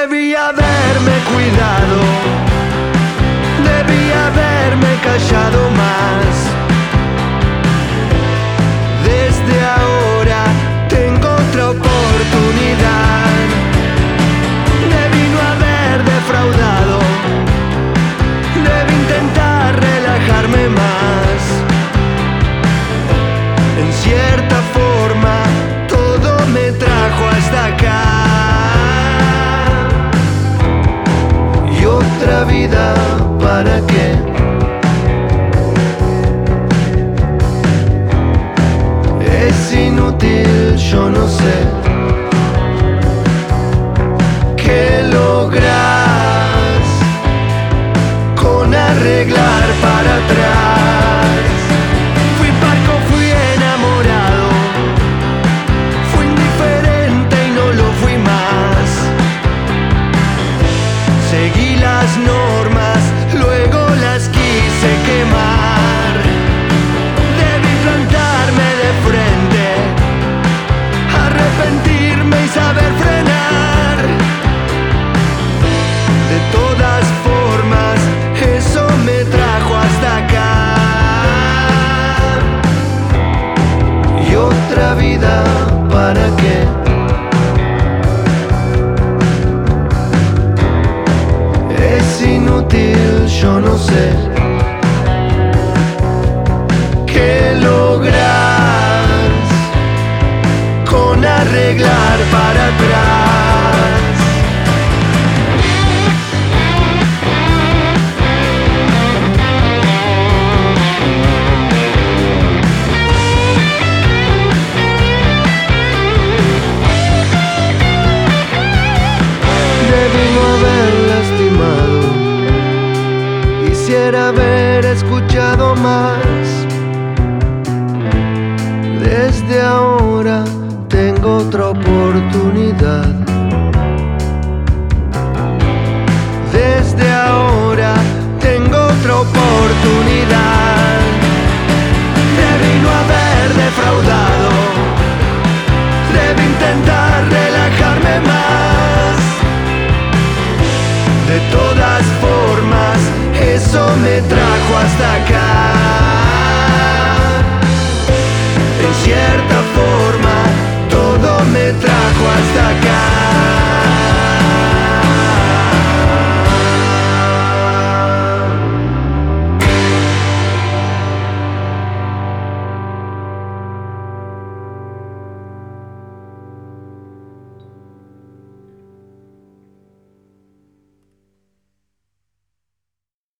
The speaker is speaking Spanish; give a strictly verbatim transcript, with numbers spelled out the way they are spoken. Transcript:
Debí haberme cuidado, debí haberme callado más. Desde ahora tengo otra oportunidad. Debí no haber defraudado, debí intentar relajarme más. En cierta forma todo me trajo hasta acá. Y otra vida, ¿para qué? Es inútil, yo no sé qué logras con arreglar para atrás. Fui parco, fui enamorado, fui indiferente y no lo fui más. Seguí las normas, luego las quise quemar. Debí plantarme de frente, arrepentirme y saber frenar. De todas formas, eso me trajo hasta acá. Y otra vida, ¿para qué? Es inútil, yo no sé qué logras con arreglar para atrás. Debí no haber lastimado, quisiera haber escuchado más. Desde ahora tengo otra oportunidad. Desde ahora tengo otra oportunidad. Debí no haber defraudado, debí intentar relajarme más. De todas formas, eso me trajo hasta acá.